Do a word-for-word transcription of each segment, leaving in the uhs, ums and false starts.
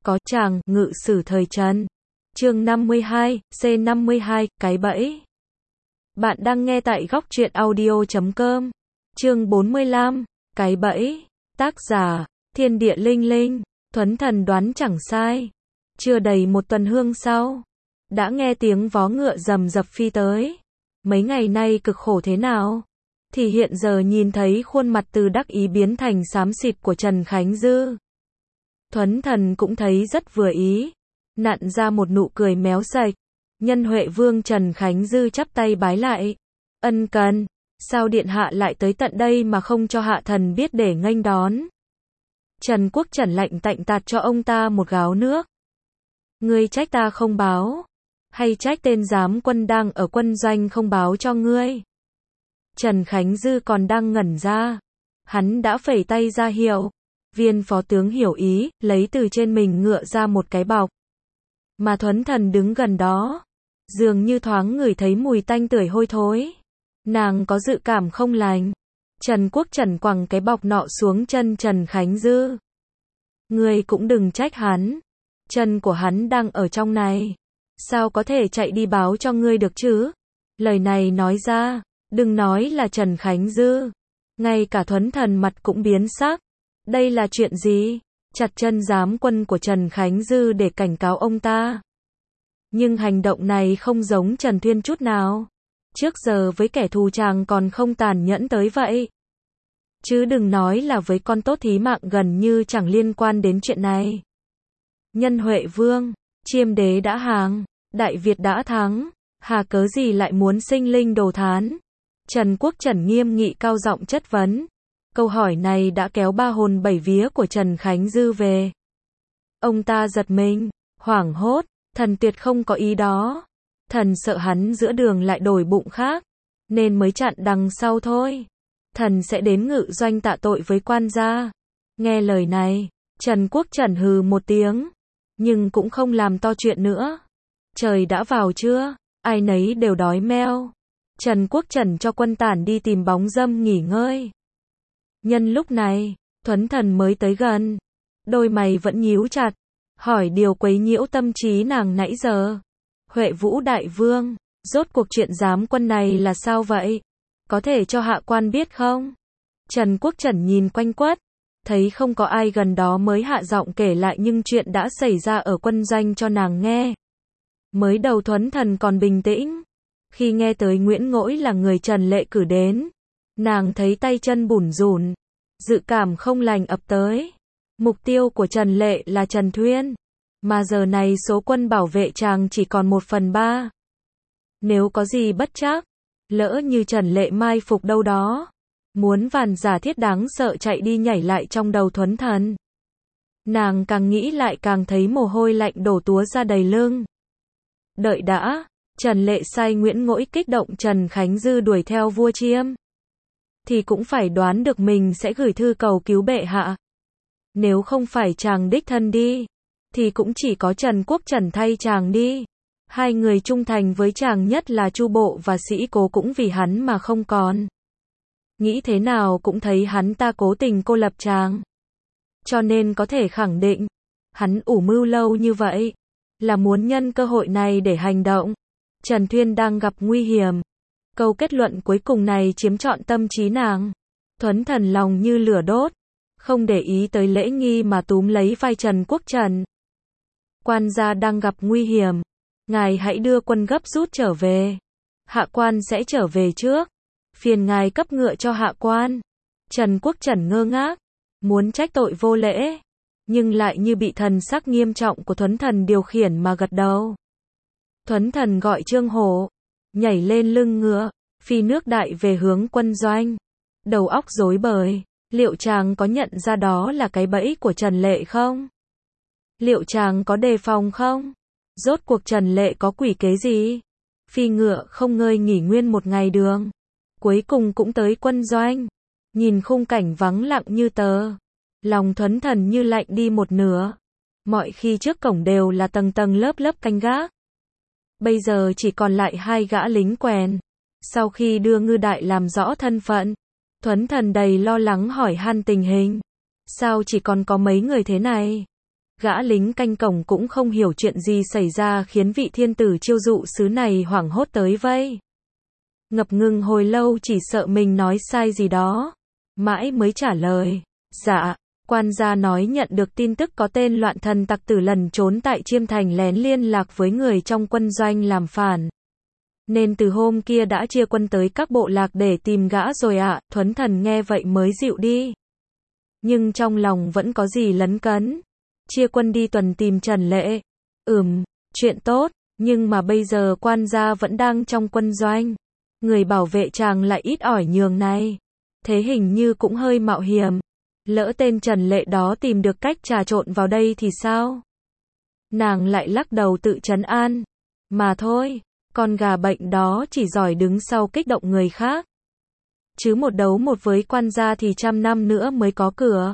có chàng, ngự sử thời Trần. Chương năm mươi hai, C năm mươi hai, cái bẫy. Bạn đang nghe tại góc truyện audio chấm com. Chương bốn mươi lăm, cái bẫy. Tác giả, Thiên Địa Linh Linh. Thuấn Thần đoán chẳng sai. Chưa đầy một tuần hương sau, đã nghe tiếng vó ngựa rầm rập phi tới. Mấy ngày nay cực khổ thế nào, thì hiện giờ nhìn thấy khuôn mặt từ đắc ý biến thành xám xịt của Trần Khánh Dư. Thuấn Thần cũng thấy rất vừa ý, nặn ra một nụ cười méo sạch. Nhân Huệ Vương Trần Khánh Dư chắp tay bái lại. Ân cần, sao điện hạ lại tới tận đây mà không cho hạ thần biết để nghênh đón? Trần Quốc Trần lạnh tạnh tạt cho ông ta một gáo nước. Ngươi trách ta không báo, hay trách tên giám quân đang ở quân doanh không báo cho ngươi? Trần Khánh Dư còn đang ngẩn ra, hắn đã phẩy tay ra hiệu. Viên phó tướng hiểu ý, lấy từ trên mình ngựa ra một cái bọc. Mà Thuấn Thần đứng gần đó, dường như thoáng ngửi thấy mùi tanh tưởi hôi thối. Nàng có dự cảm không lành. Trần Quốc Trần quẳng cái bọc nọ xuống chân Trần Khánh Dư. Ngươi cũng đừng trách hắn, chân của hắn đang ở trong này, sao có thể chạy đi báo cho ngươi được chứ? Lời này nói ra, đừng nói là Trần Khánh Dư, ngay cả Thuấn Thần mặt cũng biến sắc. Đây là chuyện gì? Chặt chân giám quân của Trần Khánh Dư để cảnh cáo ông ta. Nhưng hành động này không giống Trần Thuyên chút nào. Trước giờ với kẻ thù chàng còn không tàn nhẫn tới vậy. Chứ đừng nói là với con tốt thí mạng gần như chẳng liên quan đến chuyện này. Nhân Huệ Vương, Chiêm Đế đã hàng, Đại Việt đã thắng, hà cớ gì lại muốn sinh linh đồ thán? Trần Quốc Trần nghiêm nghị cao giọng chất vấn. Câu hỏi này đã kéo ba hồn bảy vía của Trần Khánh Dư về. Ông ta giật mình, hoảng hốt, thần tuyệt không có ý đó. Thần sợ hắn giữa đường lại đổi bụng khác, nên mới chặn đằng sau thôi. Thần sẽ đến ngự doanh tạ tội với quan gia. Nghe lời này, Trần Quốc Trần hừ một tiếng, nhưng cũng không làm to chuyện nữa. Trời đã vào trưa, ai nấy đều đói meo. Trần Quốc Trần cho quân tản đi tìm bóng râm nghỉ ngơi. Nhân lúc này, Thuấn Thần mới tới gần. Đôi mày vẫn nhíu chặt, hỏi điều quấy nhiễu tâm trí nàng nãy giờ. Huệ Vũ Đại Vương, rốt cuộc chuyện giám quân này là sao vậy? Có thể cho hạ quan biết không? Trần Quốc Trần nhìn quanh quất, thấy không có ai gần đó mới hạ giọng kể lại những chuyện đã xảy ra ở quân doanh cho nàng nghe. Mới đầu Thuấn Thần còn bình tĩnh, khi nghe tới Nguyễn Ngỗi là người Trần Lệ cử đến, nàng thấy tay chân bủn rủn, dự cảm không lành ập tới. Mục tiêu của Trần Lệ là Trần Thuyên, mà giờ này số quân bảo vệ chàng chỉ còn một phần ba. Nếu có gì bất trắc, lỡ như Trần Lệ mai phục đâu đó, muốn vàn giả thiết đáng sợ chạy đi nhảy lại trong đầu Thuấn Thần. Nàng càng nghĩ lại càng thấy mồ hôi lạnh đổ túa ra đầy lưng. Đợi đã, Trần Lệ sai Nguyễn Ngỗi kích động Trần Khánh Dư đuổi theo vua Chiêm, thì cũng phải đoán được mình sẽ gửi thư cầu cứu bệ hạ. Nếu không phải chàng đích thân đi, thì cũng chỉ có Trần Quốc Trần thay chàng đi. Hai người trung thành với chàng nhất là Chu Bộ và Sĩ Cố cũng vì hắn mà không còn. Nghĩ thế nào cũng thấy hắn ta cố tình cô lập chàng. Cho nên có thể khẳng định, hắn ủ mưu lâu như vậy, là muốn nhân cơ hội này để hành động. Trần Thuyên đang gặp nguy hiểm. Câu kết luận cuối cùng này chiếm trọn tâm trí nàng. Thuấn Thần lòng như lửa đốt, không để ý tới lễ nghi mà túm lấy vai Trần Quốc Trần. Quan gia đang gặp nguy hiểm, ngài hãy đưa quân gấp rút trở về. Hạ quan sẽ trở về trước, phiền ngài cấp ngựa cho hạ quan. Trần Quốc Trần ngơ ngác, muốn trách tội vô lễ, nhưng lại như bị thần sắc nghiêm trọng của Thuấn Thần điều khiển mà gật đầu. Thuấn Thần gọi Trương Hổ, nhảy lên lưng ngựa, phi nước đại về hướng quân doanh. Đầu óc rối bời, liệu chàng có nhận ra đó là cái bẫy của Trần Lệ không? Liệu chàng có đề phòng không? Rốt cuộc Trần Lệ có quỷ kế gì? Phi ngựa không ngơi nghỉ nguyên một ngày đường, cuối cùng cũng tới quân doanh. Nhìn khung cảnh vắng lặng như tờ, lòng Thuấn Thần như lạnh đi một nửa. Mọi khi trước cổng đều là tầng tầng lớp lớp canh gác, bây giờ chỉ còn lại hai gã lính quèn. Sau khi đưa Ngư Đại làm rõ thân phận, Thuấn Thần đầy lo lắng hỏi han tình hình. Sao chỉ còn có mấy người thế này? Gã lính canh cổng cũng không hiểu chuyện gì xảy ra khiến vị thiên tử chiêu dụ sứ này hoảng hốt tới vây. Ngập ngừng hồi lâu chỉ sợ mình nói sai gì đó. Mãi mới trả lời. Dạ, quan gia nói nhận được tin tức có tên loạn thần tặc tử lẩn trốn tại Chiêm Thành lén liên lạc với người trong quân doanh làm phản. Nên từ hôm kia đã chia quân tới các bộ lạc để tìm gã rồi ạ. Thuấn Thần nghe vậy mới dịu đi. Nhưng trong lòng vẫn có gì lấn cấn. Chia quân đi tuần tìm Trần Lệ. Ừm, chuyện tốt, nhưng mà bây giờ quan gia vẫn đang trong quân doanh. Người bảo vệ chàng lại ít ỏi nhường này. Thế hình như cũng hơi mạo hiểm. Lỡ tên Trần Lệ đó tìm được cách trà trộn vào đây thì sao? Nàng lại lắc đầu tự trấn an. Mà thôi, con gà bệnh đó chỉ giỏi đứng sau kích động người khác. Chứ một đấu một với quan gia thì trăm năm nữa mới có cửa.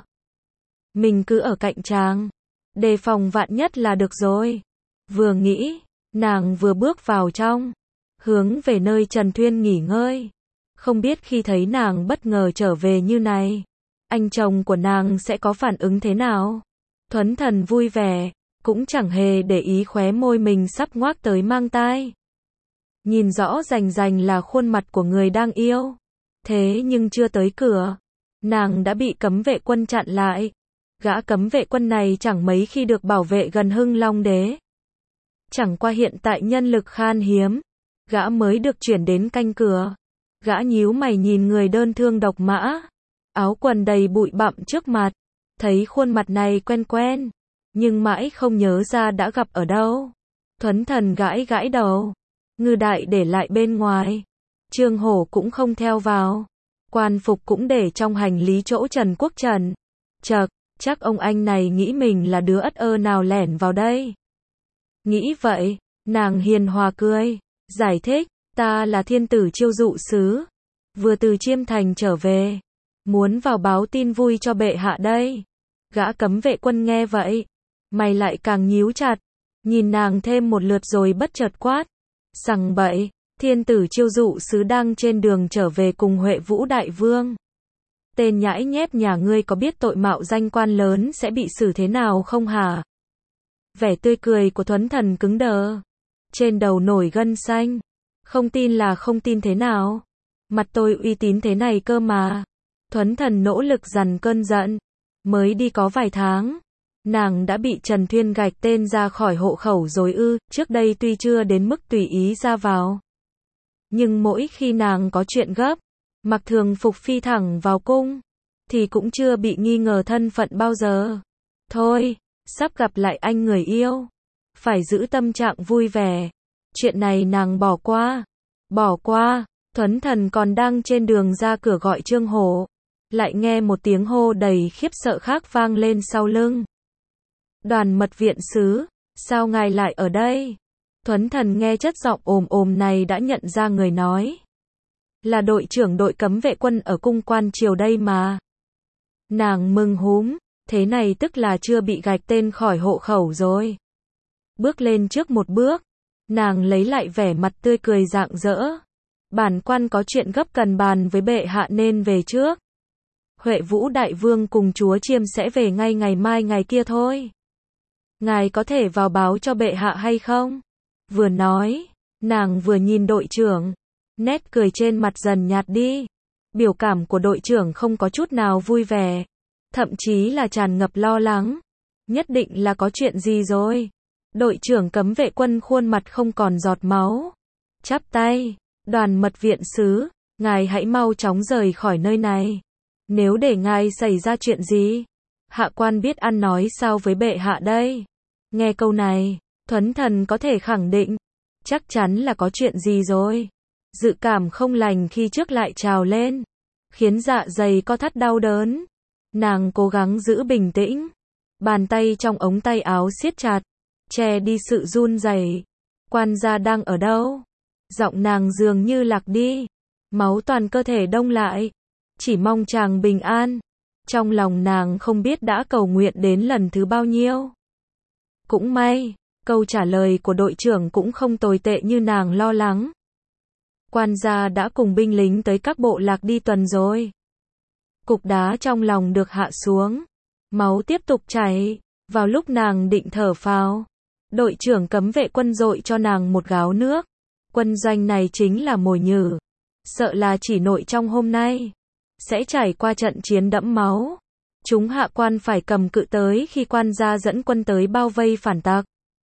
Mình cứ ở cạnh chàng. Đề phòng vạn nhất là được rồi. Vừa nghĩ, nàng vừa bước vào trong. Hướng về nơi Trần Thuyên nghỉ ngơi. Không biết khi thấy nàng bất ngờ trở về như này, anh chồng của nàng sẽ có phản ứng thế nào? Thuấn Thần vui vẻ, cũng chẳng hề để ý khóe môi mình sắp ngoác tới mang tai. Nhìn rõ rành rành là khuôn mặt của người đang yêu. Thế nhưng chưa tới cửa, nàng đã bị cấm vệ quân chặn lại. Gã cấm vệ quân này chẳng mấy khi được bảo vệ gần Hưng Long Đế. Chẳng qua hiện tại nhân lực khan hiếm, gã mới được chuyển đến canh cửa. Gã nhíu mày nhìn người đơn thương độc mã, áo quần đầy bụi bặm trước mặt, thấy khuôn mặt này quen quen, nhưng mãi không nhớ ra đã gặp ở đâu. Thuấn Thần gãi gãi đầu, Ngư Đại để lại bên ngoài, Trương Hổ cũng không theo vào, quan phục cũng để trong hành lý chỗ Trần Quốc Trần. Chậc, chắc ông anh này nghĩ mình là đứa ất ơ nào lẻn vào đây. Nghĩ vậy, nàng hiền hòa cười, giải thích, ta là thiên tử chiêu dụ sứ, vừa từ Chiêm Thành trở về, muốn vào báo tin vui cho bệ hạ đây. Gã cấm vệ quân nghe vậy, mày lại càng nhíu chặt, nhìn nàng thêm một lượt rồi bất chợt quát, sằng bậy, thiên tử chiêu dụ sứ đang trên đường trở về cùng Huệ Vũ đại vương. Tên nhãi nhép nhà ngươi có biết tội mạo danh quan lớn sẽ bị xử thế nào không hả? Vẻ tươi cười của Thuấn Thần cứng đờ, trên đầu nổi gân xanh. Không tin là không tin thế nào? Mặt tôi uy tín thế này cơ mà. Thuấn Thần nỗ lực dằn cơn giận. Mới đi có vài tháng, nàng đã bị Trần Thuyên gạch tên ra khỏi hộ khẩu rồi ư? Trước đây tuy chưa đến mức tùy ý ra vào, nhưng mỗi khi nàng có chuyện gấp, mặc thường phục phi thẳng vào cung, thì cũng chưa bị nghi ngờ thân phận bao giờ. Thôi, sắp gặp lại anh người yêu, phải giữ tâm trạng vui vẻ. Chuyện này nàng bỏ qua. Bỏ qua. Thuấn Thần còn đang trên đường ra cửa gọi Trương Hổ, lại nghe một tiếng hô đầy khiếp sợ khác vang lên sau lưng. Đoàn mật viện sứ, sao ngài lại ở đây? Thuấn Thần nghe chất giọng ồm ồm này đã nhận ra người nói. Là đội trưởng đội cấm vệ quân ở cung quan triều đây mà. Nàng mừng húm, thế này tức là chưa bị gạch tên khỏi hộ khẩu rồi. Bước lên trước một bước, nàng lấy lại vẻ mặt tươi cười rạng rỡ. Bản quan có chuyện gấp cần bàn với bệ hạ nên về trước. Huệ Vũ đại vương cùng chúa Chiêm sẽ về ngay ngày mai ngày kia thôi. Ngài có thể vào báo cho bệ hạ hay không? Vừa nói, nàng vừa nhìn đội trưởng. Nét cười trên mặt dần nhạt đi. Biểu cảm của đội trưởng không có chút nào vui vẻ, thậm chí là tràn ngập lo lắng. Nhất định là có chuyện gì rồi. Đội trưởng cấm vệ quân khuôn mặt không còn giọt máu, chắp tay. Đoàn mật viện sứ, ngài hãy mau chóng rời khỏi nơi này. Nếu để ngài xảy ra chuyện gì, hạ quan biết ăn nói sao với bệ hạ đây. Nghe câu này, Thuấn Thần có thể khẳng định, chắc chắn là có chuyện gì rồi. Dự cảm không lành khi trước lại trào lên, khiến dạ dày co thắt đau đớn. Nàng cố gắng giữ bình tĩnh, bàn tay trong ống tay áo siết chặt, che đi sự run rẩy. Quan gia đang ở đâu? Giọng nàng dường như lạc đi, máu toàn cơ thể đông lại, chỉ mong chàng bình an. Trong lòng nàng không biết đã cầu nguyện đến lần thứ bao nhiêu. Cũng may, câu trả lời của đội trưởng cũng không tồi tệ như nàng lo lắng. Quan gia đã cùng binh lính tới các bộ lạc đi tuần rồi. Cục đá trong lòng được hạ xuống, máu tiếp tục chảy, Vào lúc nàng định thở phào, đội trưởng cấm vệ quân dội cho nàng một gáo nước. Quân doanh này chính là mồi nhử. Sợ là chỉ nội trong hôm nay sẽ trải qua trận chiến đẫm máu. Chúng hạ quan phải cầm cự tới khi quan gia dẫn quân tới bao vây phản tặc.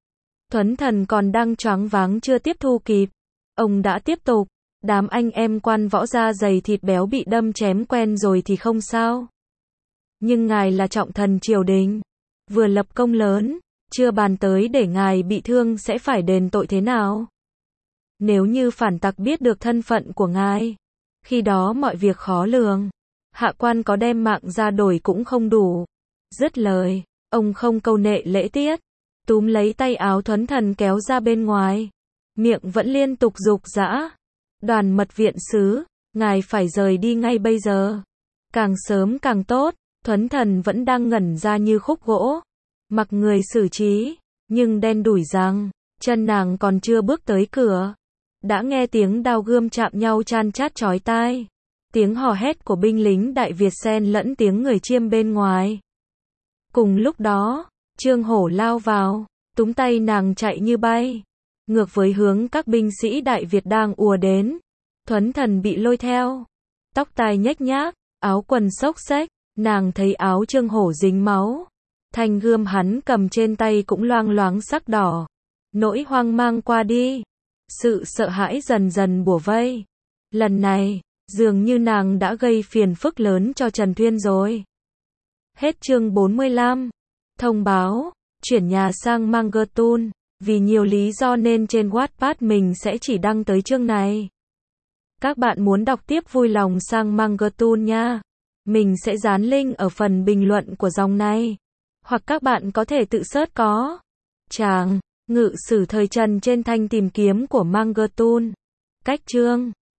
Thuấn Thần còn đang choáng váng chưa tiếp thu kịp. Ông đã tiếp tục. Đám anh em quan võ da dày thịt béo bị đâm chém quen rồi thì không sao. Nhưng ngài là trọng thần triều đình, vừa lập công lớn, chưa bàn tới để ngài bị thương sẽ phải đền tội thế nào. Nếu như phản tặc biết được thân phận của ngài, khi đó mọi việc khó lường. Hạ quan có đem mạng ra đổi cũng không đủ. Dứt lời, ông không câu nệ lễ tiết, túm lấy tay áo Thuấn Thần kéo ra bên ngoài. Miệng vẫn liên tục giục giã. Đoàn mật viện sứ, ngài phải rời đi ngay bây giờ. Càng sớm càng tốt. Thuấn Thần vẫn đang ngẩn ra như khúc gỗ. Mặc người xử trí, nhưng đen đủi rằng, chân nàng còn chưa bước tới cửa. Đã nghe tiếng đao gươm chạm nhau chan chát chói tai. Tiếng hò hét của binh lính Đại Việt xen lẫn tiếng người chiêm bên ngoài. Cùng lúc đó, Trương Hổ lao vào, túm tay nàng chạy như bay. Ngược với hướng các binh sĩ Đại Việt đang ùa đến. Thuấn Thần bị lôi theo. Tóc tai nhếch nhác, áo quần xốc xếch. Nàng thấy áo Trương Hổ dính máu. Thanh gươm hắn cầm trên tay cũng loang loáng sắc đỏ. Nỗi hoang mang qua đi. Sự sợ hãi dần dần bủa vây. Lần này, dường như nàng đã gây phiền phức lớn cho Trần Thuyên rồi. Hết chương bốn mươi lăm. Thông báo, chuyển nhà sang Mangertun. Vì nhiều lý do nên trên Wattpad mình sẽ chỉ đăng tới chương này. Các bạn muốn đọc tiếp vui lòng sang Mangertun nha. Mình sẽ dán link ở phần bình luận của dòng này. Hoặc các bạn có thể tự search có. Tràng, ngự sử thời Trần trên thanh tìm kiếm của Mangertun. Cách chương